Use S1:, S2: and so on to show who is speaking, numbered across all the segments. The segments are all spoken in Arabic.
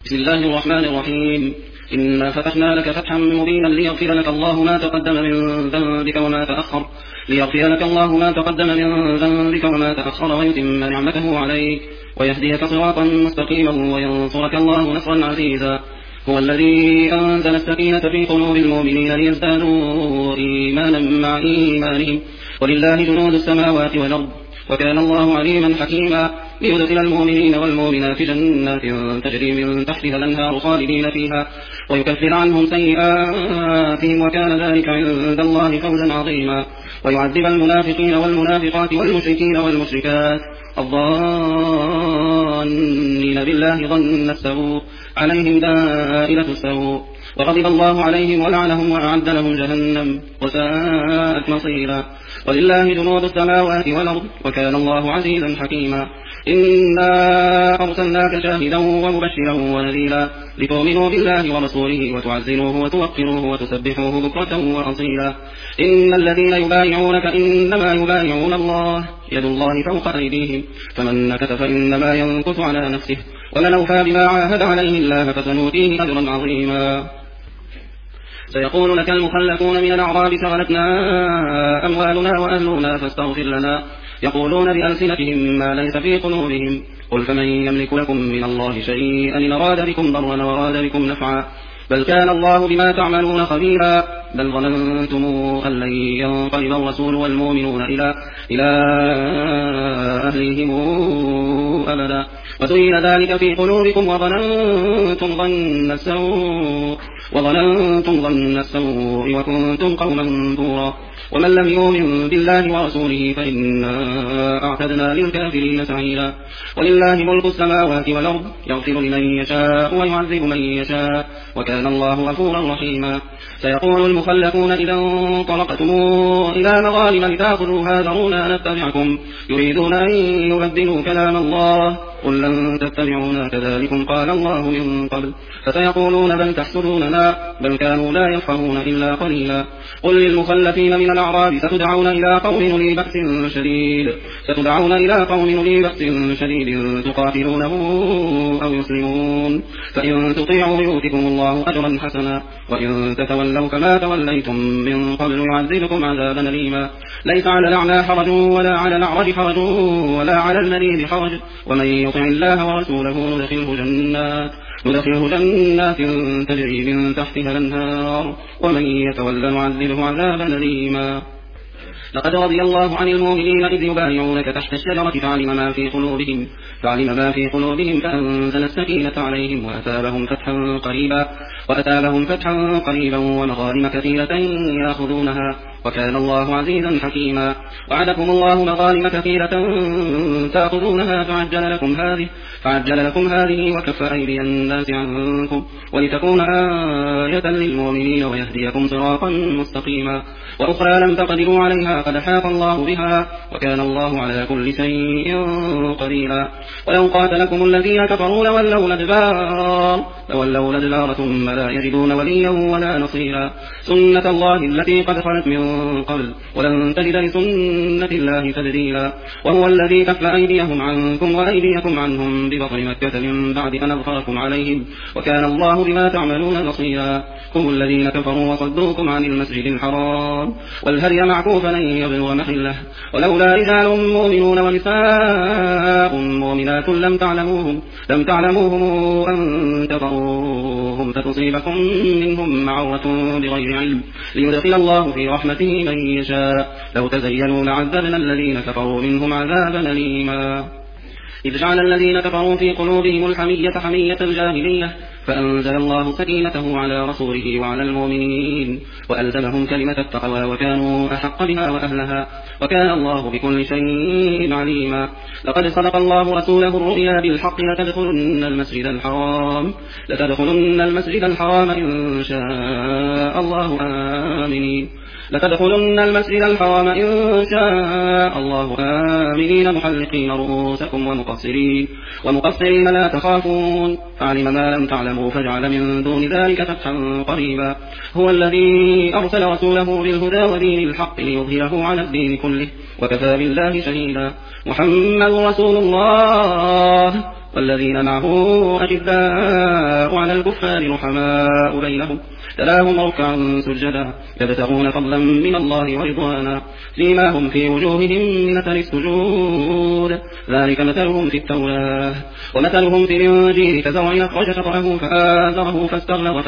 S1: بسم الله الرحمن الرحيم. إنا فتحنا لك فتحا مبينا ليغفر لك الله ما تقدم من ذنبك وما تأخر ويتم نعمته عليك ويهديك صراطا مستقيما وينصرك الله نصرا عزيزا. هو الذي أنزل السكينة في قلوب المؤمنين ليزدادوا إيمانا مع إيمانهم ولله جنود السماوات والأرض وكان الله عليما حكيما. ليدخل المؤمنين والمؤمنات جنات تجري من تحتها الأنهار خالدين فيها ويكفر عنهم سيئاتهم وكان ذلك عند الله فوزا عظيما. ويعذب المنافقين والمنافقات والمشركين والمشركات الظانين بالله ظن السوء عليهم دائرة السوء وغضب الله عليهم ولعنهم وأعد لهم جهنم وساءت مصيرا. ولله جنود السماوات والأرض وكان الله عزيزا حكيما. إنا أرسلناك شاهدا ومبشرا ونذيرا لتؤمنوا بالله ورسوله وتعزروه وتوقروه وتسبحوه بكرة وأصيلا. إن الذين يبايعونك إنما يبايعون الله يد الله فوق أيديهم فمن نكث فإنما ينكث على نفسه ومن أوفى بما عاهد عليه الله فسنؤتيه أجرا عظيما. سيقول لك المخلفون من الأعراب شغلتنا أموالنا وأهلنا فاستغفر لنا يقولون بألسنتهم ما ليس في قلوبهم قل فمن يملك لكم من الله شيئا إن أراد بكم ضرا وأراد بكم نفعا بل كان الله بما تعملون خبيرا. بل ظننتم أن لن ينقلب الرسول والمؤمنون إلى أهلهم أبدا وزين ذلك في قلوبكم وظننتم ظن السوء وكنتم قوما بورا. ومن لم يؤمن بالله ورسوله فإنا أعتدنا للكافرين سعيرا. ولله ملك السماوات والأرض يغفر لمن يشاء ويعذب من يشاء وكان الله غفورا رحيما. سيقول المخلفون إذا انطلقتم إلى مغانم لتأخذوها ذرونا نتبعكم يريدون أن يبدلوا كلام الله قل لن تتبعونا كذلكم قال الله من قبل فسيقولون بل تحسدوننا بل كانوا لا يفقهون إلا قليلا. قل للمخلفين من الأعراب ستدعون إلى قوم لي بأس شديد تقاتلونه أو يسلمون فإن تطيعوا يؤتكم الله أجرا حسنا وإن تتولوا كما توليتم من قبل يعذبكم عذابا أليما. ليس على الأعمى حرج ولا على الأعرج حرج ولا على المريض حرج ومن يطع الله ورسوله ندخله جنات تجري من تحتها الأنهار ومن يتولى نعذبه عذابا أليما. لقد رضي الله عن المؤمنين إذ يبايعونك تحت الشجرة فعلم ما في قلوبهم فأنزل السكينة عليهم وأتابهم فتحا قريبا ومغانم كثيرة يأخذونها وكان الله عزيزا حكيما. وعدكم الله مغانم كثيرة تأخذونها فعجل لكم هذه وكف أيدي الناس عنكم ولتكون آية للمؤمنين ويهديكم صراطا مستقيما. وأخرى لم تقدروا عليها قد حاط الله بها وكان الله على كل شيء قديرا. ولو قاتلكم الذين كفروا لولوا الأدبار ثم لا يجدون وليا ولا نصيرا. سنة الله التي قد خلت من قبل ولن تجد لسنة الله تبديلا. وهو الذي كف أيديهم عنكم وأيديكم عنهم ببطن مكة من بعد أن أظهركم عليهم وكان الله بما تعملون بصيرا. هم الذين كفروا وصدوكم عن المسجد الحرام والهدي معكوفا أن يبلغ محله ولولا رجال مؤمنون ونساء مؤمنات لم تعلموهم أن تطروهم فتصيبكم منهم معرة بغير علم ليدخل الله في رحمته من يشاء لو تزينوا لعذبنا الذين كفروا منهم عذابا أليما. إذ جعل الذين كفروا في قلوبهم حمية الجاهلية فأنزل الله سكينته على رسوله وعلى المؤمنين وألزمهم كلمة التقوى وكانوا أحق بها وأهلها وكان الله بكل شيء عليما. لقد صدق الله رسوله الرؤيا بالحق لتدخلن المسجد الحرام إن شاء الله آمنين محلقين رؤوسكم ومقصرين لا تخافون فعلم ما لم تعلموا فجعل من دون ذلك فتحا قريبا. هو الذي أرسل رسوله بالهدى ودين الحق ليظهره على الدين كله وكفى بالله شهيدا. محمد رسول الله والذين معه أشداء على الكفار رحماء بينهم تراهم ركعا سجدا يبتغون فضلا من الله ورضوانا سيماهم في وجوههم من أثر السجود ذلك مثلهم في التوراة ومثلهم في الإنجيل كزرع أخرج شطأه فآزره فاستغلظ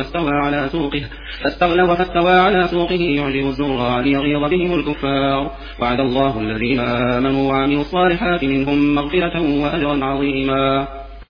S1: فاستوى على سوقه يعجب الزراع ليغيظ بهم الكفار وعد الله الذين آمنوا وعملوا الصالحات منهم مغفرة وأجرا عظيما